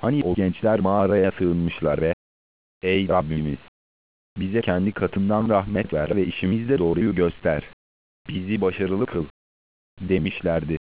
Hani o gençler mağaraya sığınmışlar ve "Ey Rabbimiz, bize kendi katından rahmet ver ve işimizde doğruyu göster. Bizi başarılı kıl," demişlerdi.